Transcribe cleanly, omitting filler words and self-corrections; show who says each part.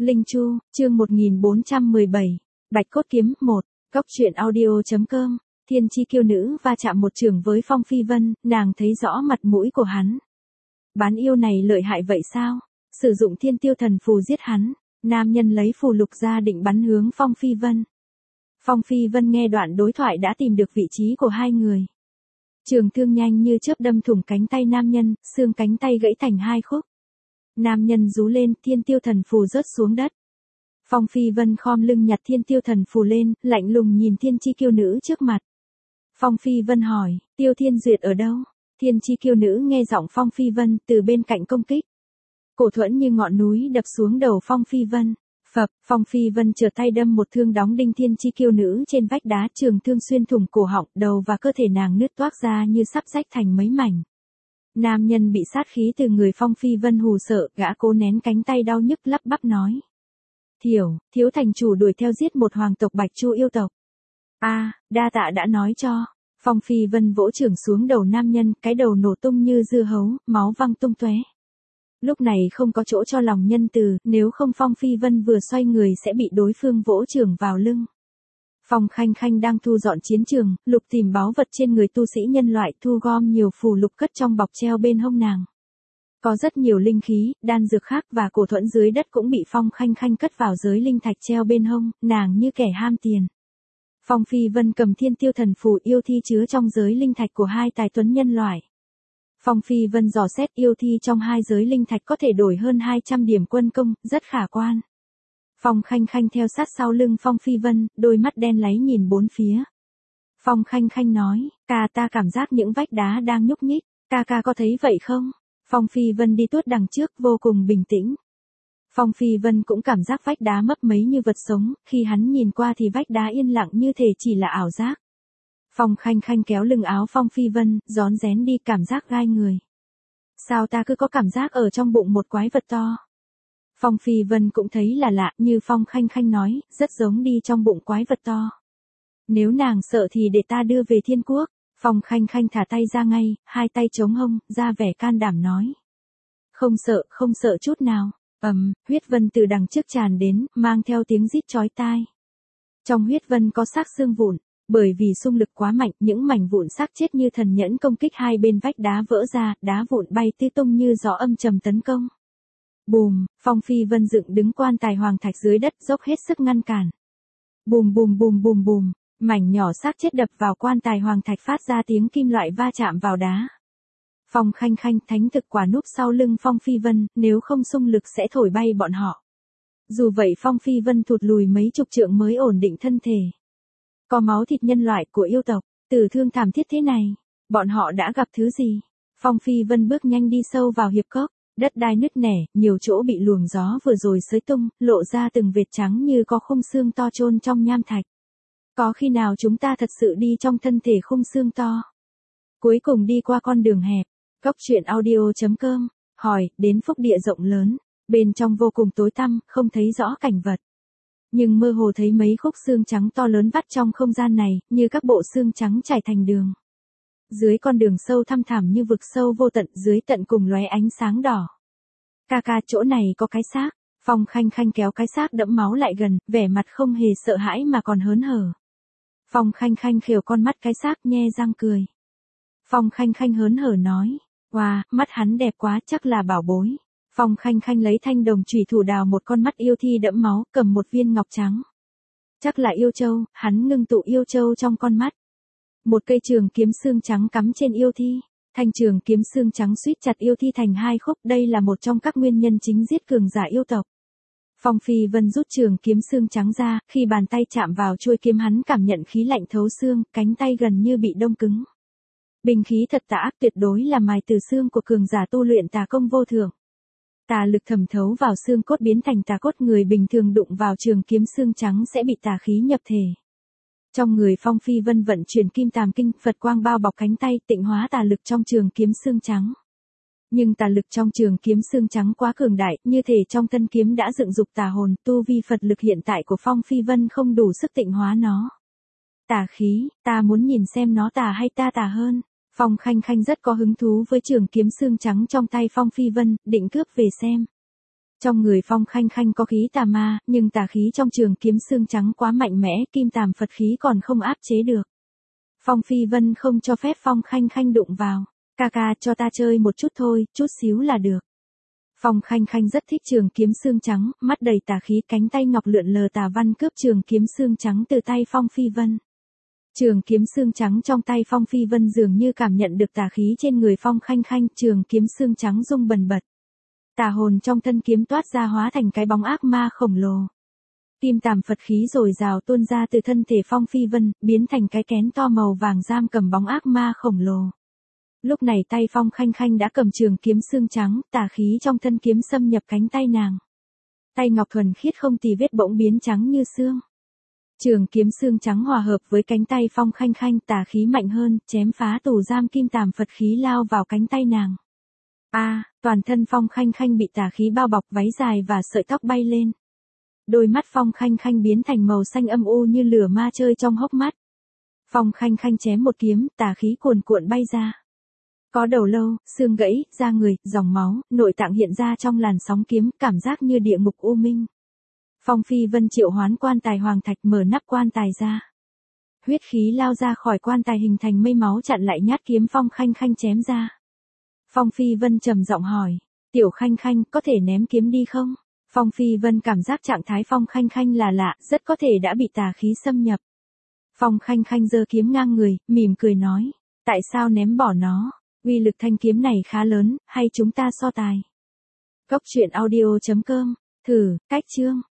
Speaker 1: Linh Chu, chương 1417, Bạch Cốt Kiếm 1, Góc truyện audio.com, Thiên Chi Kiêu Nữ va chạm một trường với Phong Phi Vân, nàng thấy rõ mặt mũi của hắn. Bán yêu này lợi hại vậy sao? Sử dụng Thiên Tiêu Thần Phù giết hắn, nam nhân lấy phù lục ra định bắn hướng Phong Phi Vân. Phong Phi Vân nghe đoạn đối thoại đã tìm được vị trí của hai người. Trường thương nhanh như chớp đâm thủng cánh tay nam nhân, xương cánh tay gãy thành hai khúc. Nam nhân rú lên, Thiên Tiêu Thần Phù rớt xuống đất. Phong Phi Vân khom lưng nhặt Thiên Tiêu Thần Phù lên, lạnh lùng nhìn Thiên Chi Kiêu Nữ trước mặt. Phong Phi Vân hỏi, Tiêu Thiên Duyệt ở đâu? Thiên Chi Kiêu Nữ nghe giọng Phong Phi Vân từ bên cạnh công kích. Cổ thuẫn như ngọn núi đập xuống đầu Phong Phi Vân. Phập, Phong Phi Vân trở tay đâm một thương đóng đinh Thiên Chi Kiêu Nữ trên vách đá, trường thương xuyên thủng cổ họng, đầu và cơ thể nàng nứt toác ra như sắp rách thành mấy mảnh. Nam nhân bị sát khí từ người Phong Phi Vân hù sợ, gã cố nén cánh tay đau nhức lắp bắp nói. Thiếu thành chủ đuổi theo giết một hoàng tộc Bạch Chu yêu tộc. Đa tạ đã nói cho. Phong Phi Vân vỗ chưởng xuống đầu nam nhân, cái đầu nổ tung như dưa hấu, máu văng tung tóe. Lúc này không có chỗ cho lòng nhân từ, nếu không Phong Phi Vân vừa xoay người sẽ bị đối phương vỗ chưởng vào lưng. Phong Khanh Khanh đang thu dọn chiến trường, lục tìm báu vật trên người tu sĩ nhân loại, thu gom nhiều phù lục cất trong bọc treo bên hông nàng. Có rất nhiều linh khí, đan dược khác và cổ thuẫn dưới đất cũng bị Phong Khanh Khanh cất vào giới linh thạch treo bên hông, nàng như kẻ ham tiền. Phong Phi Vân cầm Thiên Tiêu Thần Phù yêu thi chứa trong giới linh thạch của hai tài tuấn nhân loại. Phong Phi Vân dò xét yêu thi trong hai giới linh thạch có thể đổi hơn 200 điểm quân công, rất khả quan. Phong Khanh Khanh theo sát sau lưng Phong Phi Vân, đôi mắt đen láy nhìn bốn phía. Phong Khanh Khanh nói, ta cảm giác những vách đá đang nhúc nhích, ca có thấy vậy không? Phong Phi Vân đi tuốt đằng trước vô cùng bình tĩnh. Phong Phi Vân cũng cảm giác vách đá mấp mấy như vật sống, khi hắn nhìn qua thì vách đá yên lặng như thể chỉ là ảo giác. Phong Khanh Khanh kéo lưng áo Phong Phi Vân, rón rén đi, cảm giác gai người. Sao ta cứ có cảm giác ở trong bụng một quái vật to? Phong Phi Vân cũng thấy là lạ, như Phong Khanh Khanh nói, rất giống đi trong bụng quái vật to. Nếu nàng sợ thì để ta đưa về Thiên Quốc. Phong Khanh Khanh thả tay ra ngay, hai tay chống hông, ra vẻ can đảm nói. Không sợ chút nào. Huyết vân từ đằng trước tràn đến, mang theo tiếng rít chói tai. Trong huyết vân có xác xương vụn, bởi vì xung lực quá mạnh, những mảnh vụn xác chết như thần nhẫn công kích hai bên vách đá vỡ ra, đá vụn bay tứ tung như gió âm trầm tấn công. Bùm, Phong Phi Vân dựng đứng quan tài hoàng thạch dưới đất, dốc hết sức ngăn cản. Bùm bùm bùm bùm bùm, mảnh nhỏ xác chết đập vào quan tài hoàng thạch phát ra tiếng kim loại va chạm vào đá. Phong Khanh Khanh thánh thực quả núp sau lưng Phong Phi Vân, nếu không xung lực sẽ thổi bay bọn họ. Dù vậy Phong Phi Vân thụt lùi mấy chục trượng mới ổn định thân thể. Có máu thịt nhân loại của yêu tộc, tử thương thảm thiết thế này, bọn họ đã gặp thứ gì? Phong Phi Vân bước nhanh đi sâu vào hiệp cốc, đất đai nứt nẻ, nhiều chỗ bị luồng gió vừa rồi xới tung, lộ ra từng vệt trắng như có khung xương to chôn trong nham thạch. Có khi nào chúng ta thật sự đi trong thân thể khung xương to? Cuối cùng đi qua con đường hẹp. Góc truyện audio.com, hỏi, đến phúc địa rộng lớn, bên trong vô cùng tối tăm, không thấy rõ cảnh vật. Nhưng mơ hồ thấy mấy khúc xương trắng to lớn vắt trong không gian này, như các bộ xương trắng trải thành đường. Dưới con đường sâu thăm thẳm như vực sâu vô tận, dưới tận cùng lóe ánh sáng đỏ. Ca, chỗ này có cái xác. Phong Khanh Khanh kéo cái xác đẫm máu lại gần, vẻ mặt không hề sợ hãi mà còn hớn hở. Phong Khanh Khanh khều con mắt cái xác, nhe răng cười. Phong Khanh Khanh hớn hở nói. Wow, mắt hắn đẹp quá, chắc là bảo bối. Phong Khanh Khanh lấy thanh đồng chủy thủ đào một con mắt yêu thi đẫm máu, cầm một viên ngọc trắng. Chắc là yêu châu, hắn ngưng tụ yêu châu trong con mắt. Một cây trường kiếm xương trắng cắm trên yêu thi. Thanh trường kiếm xương trắng suýt chặt yêu thi thành hai khúc, đây là một trong các nguyên nhân chính giết cường giả yêu tộc. Phong Phi Vân rút trường kiếm xương trắng ra, khi bàn tay chạm vào chuôi kiếm hắn cảm nhận khí lạnh thấu xương, cánh tay gần như bị đông cứng. Binh khí thật tà ác, tuyệt đối là mài từ xương của cường giả tu luyện tà công vô thượng. Tà lực thẩm thấu vào xương cốt biến thành tà cốt, người bình thường đụng vào trường kiếm xương trắng sẽ bị tà khí nhập thể. Trong người Phong Phi Vân vận chuyển kim tàm kinh, Phật quang bao bọc cánh tay, tịnh hóa tà lực trong trường kiếm xương trắng. Nhưng tà lực trong trường kiếm xương trắng quá cường đại, như thể trong thân kiếm đã dựng dục tà hồn, tu vi Phật lực hiện tại của Phong Phi Vân không đủ sức tịnh hóa nó. Tà khí, ta muốn nhìn xem nó tà hay ta tà hơn. Phong Khanh Khanh rất có hứng thú với trường kiếm xương trắng trong tay Phong Phi Vân, định cướp về xem. Trong người Phong Khanh Khanh có khí tà ma, nhưng tà khí trong trường kiếm xương trắng quá mạnh mẽ, kim tàm Phật khí còn không áp chế được. Phong Phi Vân không cho phép Phong Khanh Khanh đụng vào. Ca ca cho ta chơi một chút thôi, chút xíu là được. Phong Khanh Khanh rất thích trường kiếm xương trắng, mắt đầy tà khí, cánh tay ngọc lượn lờ tà văn cướp trường kiếm xương trắng từ tay Phong Phi Vân. Trường kiếm xương trắng trong tay Phong Phi Vân dường như cảm nhận được tà khí trên người Phong Khanh Khanh, trường kiếm xương trắng rung bần bật. Tà hồn trong thân kiếm toát ra hóa thành cái bóng ác ma khổng lồ. Kim tàm Phật khí dồi dào tuôn ra từ thân thể Phong Phi Vân, biến thành cái kén to màu vàng giam cầm bóng ác ma khổng lồ. Lúc này tay Phong Khanh Khanh đã cầm trường kiếm xương trắng, tà khí trong thân kiếm xâm nhập cánh tay nàng. Tay ngọc thuần khiết không tì vết bỗng biến trắng như xương. Trường kiếm xương trắng hòa hợp với cánh tay Phong Khanh Khanh, tà khí mạnh hơn, chém phá tù giam kim tàm Phật khí lao vào cánh tay nàng. Toàn thân Phong Khanh Khanh bị tà khí bao bọc, váy dài và sợi tóc bay lên. Đôi mắt Phong Khanh Khanh biến thành màu xanh âm u như lửa ma chơi trong hốc mắt. Phong Khanh Khanh chém một kiếm, tà khí cuồn cuộn bay ra. Có đầu lâu, xương gãy, da người, dòng máu, nội tạng hiện ra trong làn sóng kiếm, cảm giác như địa ngục u minh. Phong Phi Vân triệu hoán quan tài hoàng thạch, mở nắp quan tài ra. Huyết khí lao ra khỏi quan tài hình thành mây máu chặn lại nhát kiếm Phong Khanh Khanh chém ra. Phong Phi Vân trầm giọng hỏi, Tiểu Khanh Khanh, có thể ném kiếm đi không? Phong Phi Vân cảm giác trạng thái Phong Khanh Khanh là lạ, rất có thể đã bị tà khí xâm nhập. Phong Khanh Khanh giơ kiếm ngang người, mỉm cười nói, tại sao ném bỏ nó? Uy lực thanh kiếm này khá lớn, hay chúng ta so tài? Cốc truyện audio.com, thử, cách chương.